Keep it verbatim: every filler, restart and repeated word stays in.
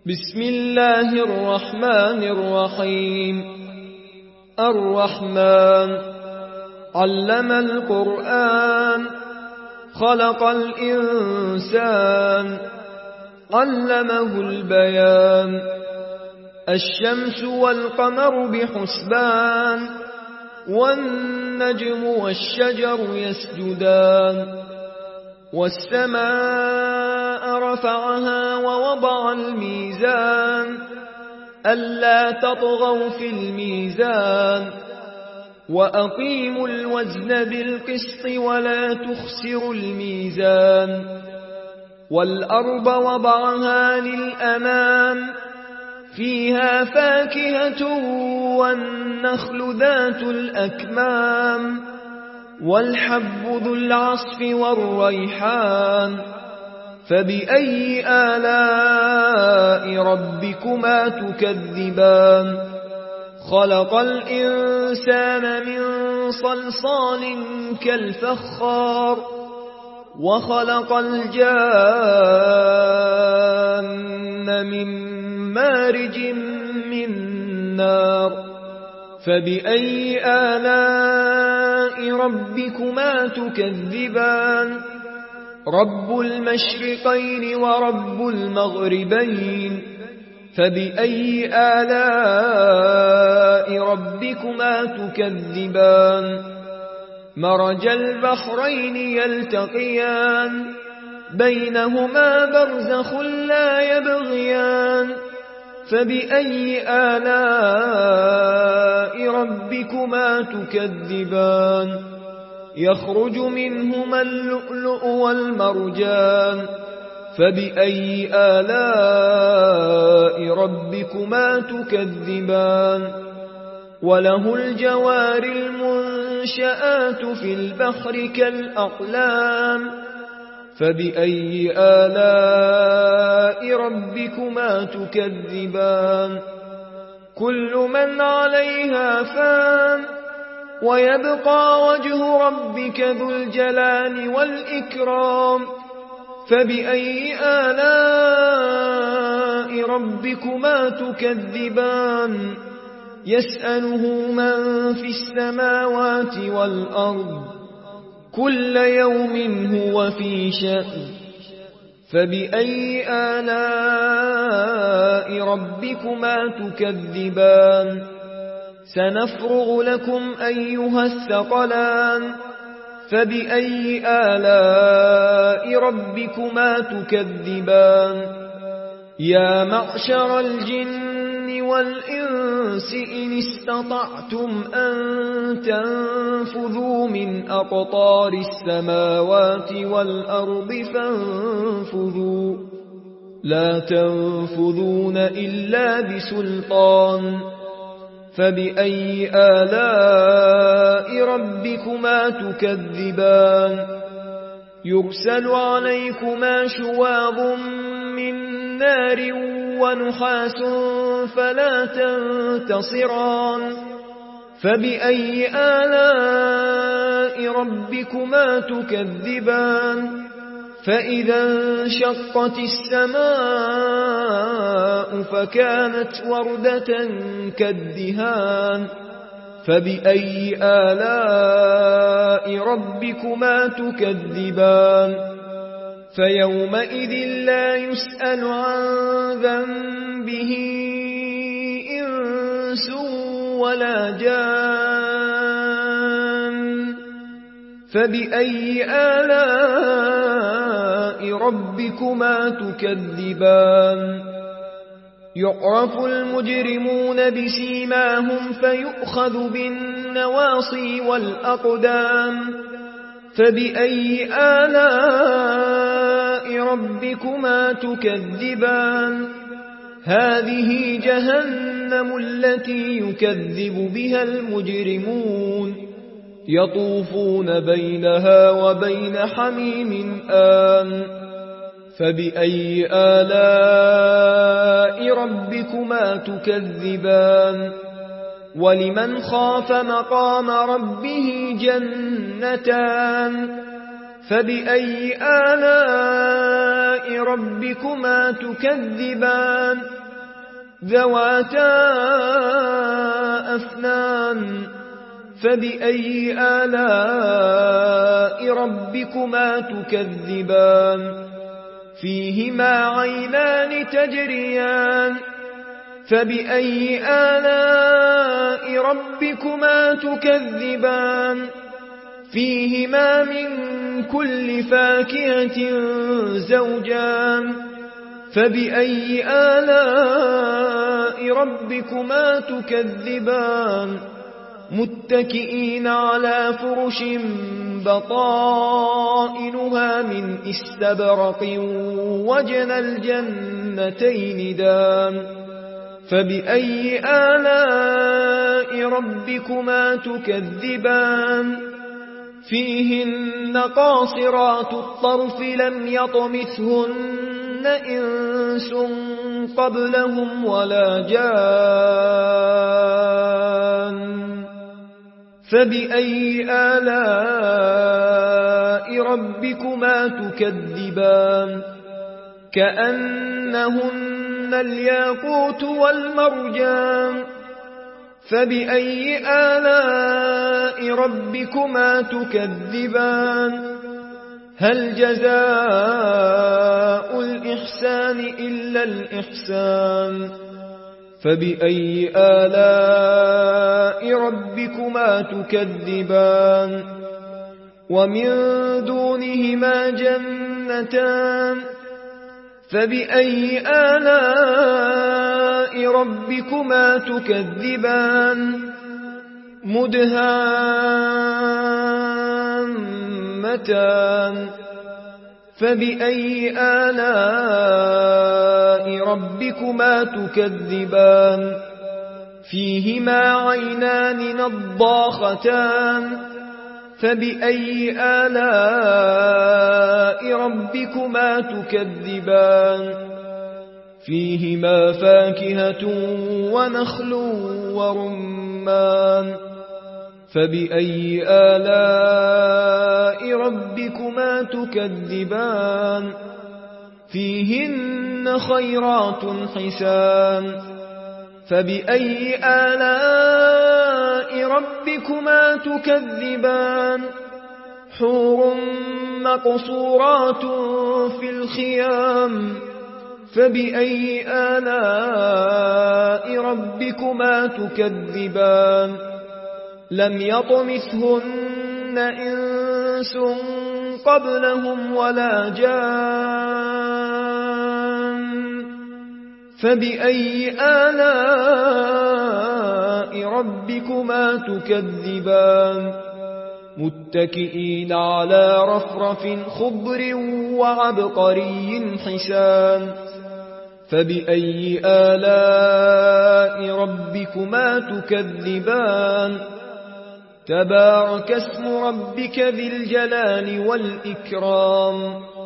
بسم الله الرحمن الرحيم. الرحمن علم القرآن خلق الإنسان علمه البيان. الشمس والقمر بحسبان والنجم والشجر يسجدان. والسماء رفعها ووضع الميزان ألا تطغوا في الميزان وأقيموا الوزن بالقسط ولا تخسروا الميزان. والأرض وضعها للأنام فيها فاكهة والنخل ذات الأكمام والحب ذو العصف والريحان. فبأي آلاء ربكما تكذبان؟ خلق الإنسان من صلصال كالفخار وخلق الجان من مارج من نار. فبأي آلاء ربكما تكذبان؟ رب المشرقين ورب المغربين. فبأي آلاء ربكما تكذبان؟ مرج البحرين يلتقيان بينهما برزخ لا يبغيان. فبأي آلاء ربكما تكذبان؟ يخرج منهما اللؤلؤ والمرجان. فبأي آلاء ربكما تكذبان؟ وله الجوار المنشآت في البحر كالأعلام. فبأي آلاء ربكما تكذبان؟ كل من عليها فان ويبقى وجه ربك ذو الجلال والإكرام. فبأي آلاء ربكما تكذبان؟ يسأله من في السماوات والأرض كل يوم هو في شأن. فبأي آلاء ربكما تكذبان؟ سنفرغ لكم أيها الثقلان. فبأي آلاء ربكما تكذبان؟ يا معشر الجن والإنس إن استطعتم أن تنفذوا من أقطار السماوات والأرض فانفذوا لا تنفذون إلا بسلطان. فبأي آلاء ربكما تكذبان؟ يرسل عليكما شواظ من نار ونحاس فلا تنتصران. فبأي آلاء ربكما تكذبان؟ فإذا انشقت السماء فكانت وردة كالدهان. فبأي آلاء ربكما تكذبان؟ فيومئذ لا يسأل عن ذنبه إنس ولا جان. فبأي آلاء ربكما تكذبان؟ يعرف المجرمون بسيماهم فيؤخذ بالنواصي والأقدام. فبأي آلاء ربكما تكذبان؟ هذه جهنم التي يكذب بها المجرمون يطوفون بينها وبين حميم آن. فبأي آلاء ربكما تكذبان؟ ولمن خاف مقام ربه جنتان. فبأي آلاء ربكما تكذبان؟ ذواتا أفنان فبأي آلاء ربكما تكذبان فيهما عينان تجريان فبأي آلاء ربكما تكذبان فيهما من كل فاكهة زوجان فبأي آلاء ربكما تكذبان متكئين على فرش بطائنها من استبرق وجنى الجنتين دان فبأي آلاء ربكما تكذبان فيهن قاصرات الطرف لم يطمثهن إنس قبلهم ولا جان فبأي آلاء ربكما تكذبان كأنهن الياقوت والمرجان فبأي آلاء ربكما تكذبان هل جزاء الإحسان إلا الإحسان فبأي آلاء ربكما تكذبان ومن دونهما جنتان فبأي آلاء ربكما تكذبان مدهامتان فبأي آلاء ربكما تكذبان فيهما عينان نضاختان فبأي آلاء ربكما تكذبان فيهما فاكهة ونخل ورمان فبأي آلاء ربكما تكذبان فيهن خيرات حسان فبأي آلاء ربكما تكذبان حور مقصورات في الخيام فبأي آلاء ربكما تكذبان لم يطمثهن إنس قبلهم ولا جان فبأي آلاء ربكما تكذبان متكئين على رفرف خضر وعبقري حسان فبأي آلاء ربكما تكذبان تبارك اسم ربك ذي الجلال والإكرام